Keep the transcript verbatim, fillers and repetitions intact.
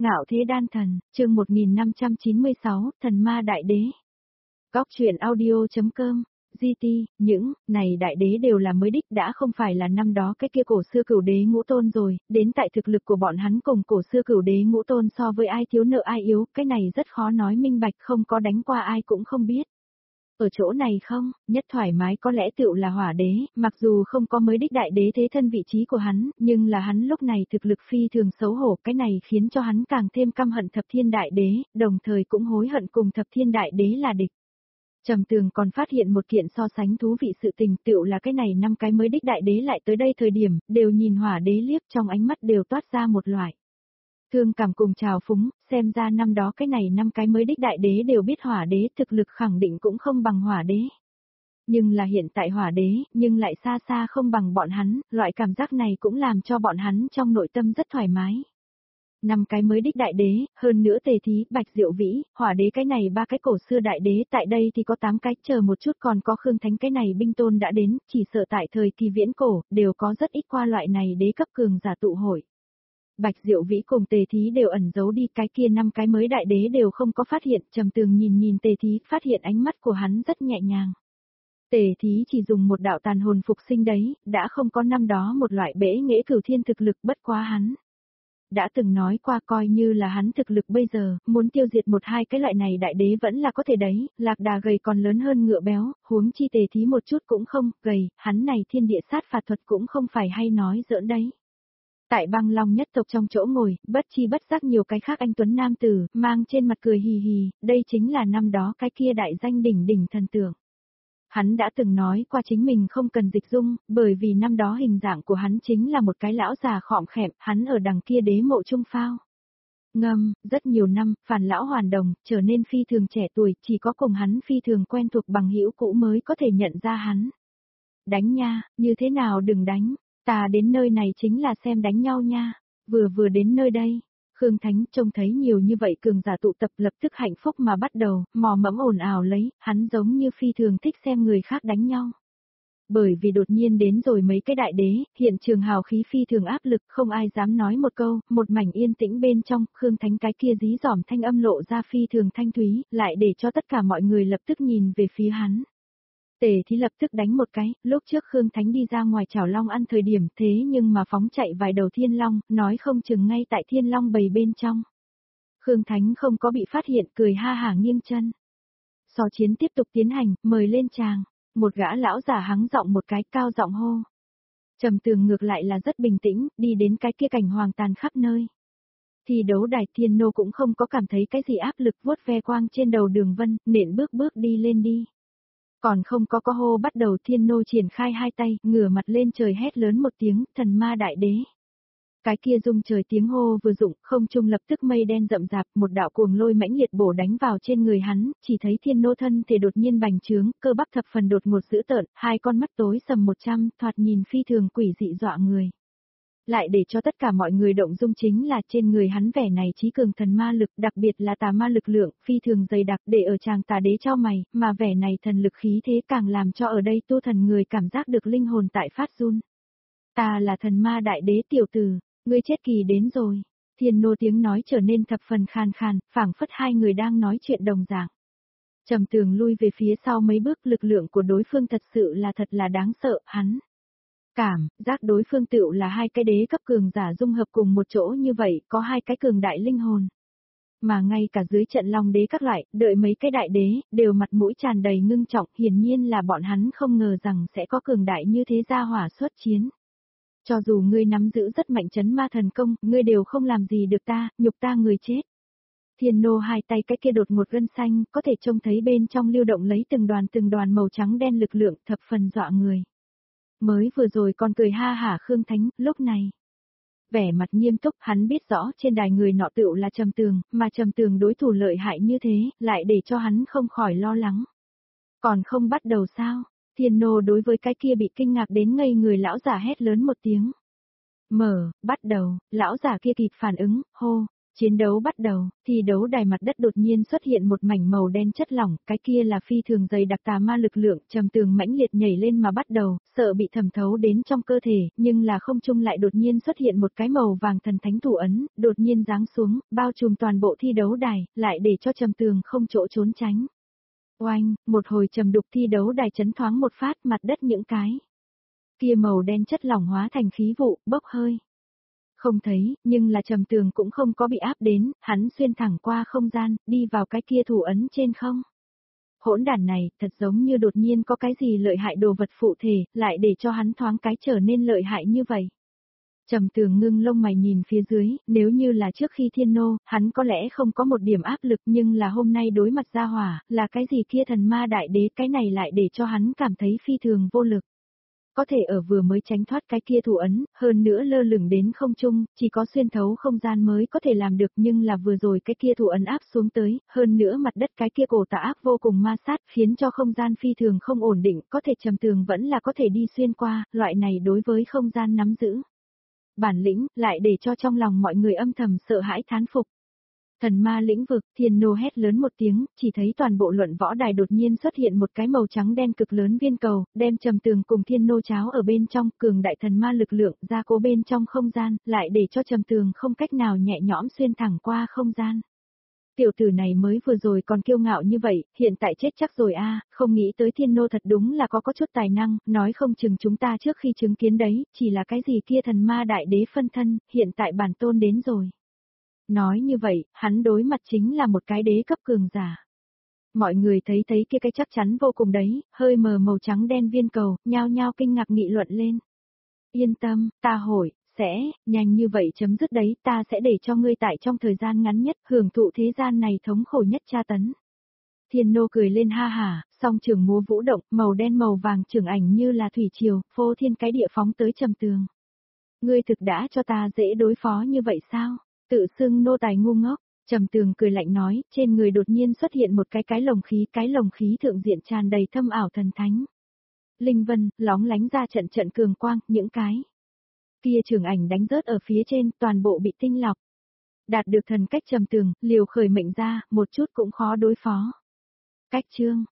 Ngạo thế đan thần, chương một nghìn năm trăm chín mươi sáu, thần ma đại đế. Góc truyện audio.com, giê tê, những, này đại đế đều là mới đích đã không phải là năm đó cái kia cổ xưa cửu đế ngũ tôn rồi, đến tại thực lực của bọn hắn cùng cổ xưa cửu đế ngũ tôn so với ai thiếu nợ ai yếu, cái này rất khó nói minh bạch, không có đánh qua ai cũng không biết. Ở chỗ này không, nhất thoải mái có lẽ tựu là hỏa đế, mặc dù không có mới đích đại đế thế thân vị trí của hắn, nhưng là hắn lúc này thực lực phi thường xấu hổ, cái này khiến cho hắn càng thêm căm hận thập thiên đại đế, đồng thời cũng hối hận cùng thập thiên đại đế là địch. Trầm Tường còn phát hiện một kiện so sánh thú vị sự tình, tựu là cái này năm cái mới đích đại đế lại tới đây thời điểm, đều nhìn hỏa đế liếc trong ánh mắt đều toát ra một loại thương cảm cùng trào phúng, xem ra năm đó cái này năm cái mới đích đại đế đều biết hỏa đế thực lực khẳng định cũng không bằng hỏa đế. Nhưng là hiện tại hỏa đế, nhưng lại xa xa không bằng bọn hắn, loại cảm giác này cũng làm cho bọn hắn trong nội tâm rất thoải mái. Năm cái mới đích đại đế, hơn nữa Tề Thí, Bạch Diệu Vĩ, hỏa đế cái này ba cái cổ xưa đại đế, tại đây thì có tám cái, chờ một chút còn có Khương Thánh cái này binh tôn đã đến, chỉ sợ tại thời kỳ viễn cổ, đều có rất ít qua loại này đế cấp cường giả tụ hội. Bạch Diệu Vĩ cùng Tề Thí đều ẩn giấu đi, cái kia năm cái mới đại đế đều không có phát hiện, Trầm Tường nhìn nhìn Tề Thí, phát hiện ánh mắt của hắn rất nhẹ nhàng. Tề Thí chỉ dùng một đạo tàn hồn phục sinh đấy, đã không có năm đó một loại bể nghệ cửu thiên thực lực, bất quá hắn đã từng nói qua coi như là hắn thực lực bây giờ, muốn tiêu diệt một hai cái loại này đại đế vẫn là có thể đấy, lạc đà gầy còn lớn hơn ngựa béo, huống chi Tề Thí một chút cũng không gầy, hắn này thiên địa sát phạt thuật cũng không phải hay nói giỡn đấy. Tại Băng Long nhất tộc trong chỗ ngồi, bất chi bất giác nhiều cái khác anh tuấn nam tử, mang trên mặt cười hì hì, đây chính là năm đó cái kia đại danh đỉnh đỉnh thần tượng. Hắn đã từng nói qua chính mình không cần dịch dung, bởi vì năm đó hình dạng của hắn chính là một cái lão già khọm khẹm, hắn ở đằng kia đế mộ trung phao. Ngâm, rất nhiều năm, phản lão hoàn đồng, trở nên phi thường trẻ tuổi, chỉ có cùng hắn phi thường quen thuộc bằng hữu cũ mới có thể nhận ra hắn. Đánh nha, như thế nào đừng đánh. Ta đến nơi này chính là xem đánh nhau nha, vừa vừa đến nơi đây, Khương Thánh trông thấy nhiều như vậy cường giả tụ tập lập tức hạnh phúc mà bắt đầu, mò mẫm ồn ào lấy, hắn giống như phi thường thích xem người khác đánh nhau. Bởi vì đột nhiên đến rồi mấy cái đại đế, hiện trường hào khí phi thường áp lực, không ai dám nói một câu, một mảnh yên tĩnh bên trong, Khương Thánh cái kia dí dỏm thanh âm lộ ra phi thường thanh thúy, lại để cho tất cả mọi người lập tức nhìn về phía hắn. Tề Thí lập tức đánh một cái, lúc trước Khương Thánh đi ra ngoài chảo long ăn thời điểm thế nhưng mà phóng chạy vài đầu thiên long, nói không chừng ngay tại thiên long bầy bên trong. Khương Thánh không có bị phát hiện, cười ha hả nghiêng chân. So chiến tiếp tục tiến hành, mời lên tràng, một gã lão già hắng giọng một cái cao giọng hô. Trầm Tường ngược lại là rất bình tĩnh, đi đến cái kia cảnh hoàng tàn khắp nơi. Thi đấu đài Thiên Nô cũng không có cảm thấy cái gì áp lực, vuốt ve quang trên đầu Đường Vân, nện bước bước đi lên đi. Còn không có có hô bắt đầu Thiên Nô triển khai hai tay, ngửa mặt lên trời hét lớn một tiếng, thần ma đại đế. Cái kia rung trời tiếng hô vừa dụng, không trung lập tức mây đen rậm rạp, một đạo cuồng lôi mãnh liệt bổ đánh vào trên người hắn, chỉ thấy Thiên Nô thân thể đột nhiên bành trướng, cơ bắp thập phần đột ngột dữ tợn, hai con mắt tối sầm một trăm, thoạt nhìn phi thường quỷ dị dọa người. Lại để cho tất cả mọi người động dung chính là trên người hắn vẻ này trí cường thần ma lực, đặc biệt là tà ma lực lượng, phi thường dày đặc để ở chàng tà đế cho mày, mà vẻ này thần lực khí thế càng làm cho ở đây tu thần người cảm giác được linh hồn tại phát run. Ta là thần ma đại đế tiểu tử, ngươi chết kỳ đến rồi. Thiên Nô tiếng nói trở nên thập phần khan khan, phảng phất hai người đang nói chuyện đồng dạng. Trầm Tường lui về phía sau mấy bước, lực lượng của đối phương thật sự là thật là đáng sợ, hắn cảm giác đối phương tựu là hai cái đế cấp cường giả dung hợp cùng một chỗ như vậy, có hai cái cường đại linh hồn. Mà ngay cả dưới trận long đế các loại, đợi mấy cái đại đế, đều mặt mũi tràn đầy ngưng trọng, hiển nhiên là bọn hắn không ngờ rằng sẽ có cường đại như thế ra hỏa xuất chiến. Cho dù ngươi nắm giữ rất mạnh chấn ma thần công, ngươi đều không làm gì được ta, nhục ta người chết. Thiên Nô hai tay cái kia đột ngột gân xanh, có thể trông thấy bên trong lưu động lấy từng đoàn từng đoàn màu trắng đen lực lượng, thập phần dọa người. Mới vừa rồi còn cười ha hả Khương Thánh, lúc này vẻ mặt nghiêm túc, hắn biết rõ trên đài người nọ tựu là Trầm Tường, mà Trầm Tường đối thủ lợi hại như thế, lại để cho hắn không khỏi lo lắng. Còn không bắt đầu sao? Thiên Nô đối với cái kia bị kinh ngạc đến ngây người lão giả hét lớn một tiếng. Mở, bắt đầu, lão giả kia kịp phản ứng, hô, Chiến đấu bắt đầu, thi đấu đài mặt đất đột nhiên xuất hiện một mảnh màu đen chất lỏng, cái kia là phi thường dày đặc tà ma lực lượng, Trầm Tường mãnh liệt nhảy lên mà bắt đầu, sợ bị thẩm thấu đến trong cơ thể, nhưng là không trung lại đột nhiên xuất hiện một cái màu vàng thần thánh thủ ấn, đột nhiên giáng xuống, bao trùm toàn bộ thi đấu đài, lại để cho Trầm Tường không chỗ trốn tránh. Oanh, một hồi trầm đục thi đấu đài chấn thoáng một phát, mặt đất những cái kia màu đen chất lỏng hóa thành khí vụ, bốc hơi. Không thấy, nhưng là Trầm Tường cũng không có bị áp đến, hắn xuyên thẳng qua không gian, đi vào cái kia thủ ấn trên không. Hỗn đản này, thật giống như đột nhiên có cái gì lợi hại đồ vật phụ thể, lại để cho hắn thoáng cái trở nên lợi hại như vậy. Trầm Tường ngưng lông mày nhìn phía dưới, nếu như là trước khi thiên nô, hắn có lẽ không có một điểm áp lực, nhưng là hôm nay đối mặt ra hỏa, là cái gì kia thần ma đại đế, cái này lại để cho hắn cảm thấy phi thường vô lực. Có thể ở vừa mới tránh thoát cái kia thủ ấn, hơn nữa lơ lửng đến không trung, chỉ có xuyên thấu không gian mới có thể làm được, nhưng là vừa rồi cái kia thủ ấn áp xuống tới, hơn nữa mặt đất cái kia cổ tà áp vô cùng ma sát, khiến cho không gian phi thường không ổn định, có thể Trầm Tường vẫn là có thể đi xuyên qua, loại này đối với không gian nắm giữ bản lĩnh, lại để cho trong lòng mọi người âm thầm sợ hãi thán phục. Thần ma lĩnh vực, thiên nô hét lớn một tiếng, chỉ thấy toàn bộ luận võ đài đột nhiên xuất hiện một cái màu trắng đen cực lớn viên cầu, đem Trầm Tường cùng thiên nô cháo ở bên trong, cường đại thần ma lực lượng ra cố bên trong không gian, lại để cho Trầm Tường không cách nào nhẹ nhõm xuyên thẳng qua không gian. Tiểu tử này mới vừa rồi còn kiêu ngạo như vậy, hiện tại chết chắc rồi a, không nghĩ tới thiên nô thật đúng là có có chút tài năng, nói không chừng chúng ta trước khi chứng kiến đấy, chỉ là cái gì kia thần ma đại đế phân thân, hiện tại bản tôn đến rồi. Nói như vậy, hắn đối mặt chính là một cái đế cấp cường giả. Mọi người thấy thấy kia cái chắc chắn vô cùng đấy, hơi mờ màu trắng đen viên cầu, nhao nhao kinh ngạc nghị luận lên. Yên tâm, ta hỏi, sẽ, nhanh như vậy chấm dứt đấy, ta sẽ để cho ngươi tại trong thời gian ngắn nhất, hưởng thụ thế gian này thống khổ nhất tra tấn. Thiên nô cười lên ha hả, song trường múa vũ động, màu đen màu vàng trường ảnh như là thủy triều, phô thiên cái địa phóng tới Trầm Tường. Ngươi thực đã cho ta dễ đối phó như vậy sao? Tự xưng nô tài ngu ngốc, Trầm Tường cười lạnh nói, trên người đột nhiên xuất hiện một cái cái lồng khí, cái lồng khí thượng diện tràn đầy thâm ảo thần thánh. Linh vân, lóng lánh ra trận trận cường quang, những cái kia trường ảnh đánh rớt ở phía trên, toàn bộ bị tinh lọc. Đạt được thần cách Trầm Tường, liều khởi mệnh ra, một chút cũng khó đối phó. Cách chương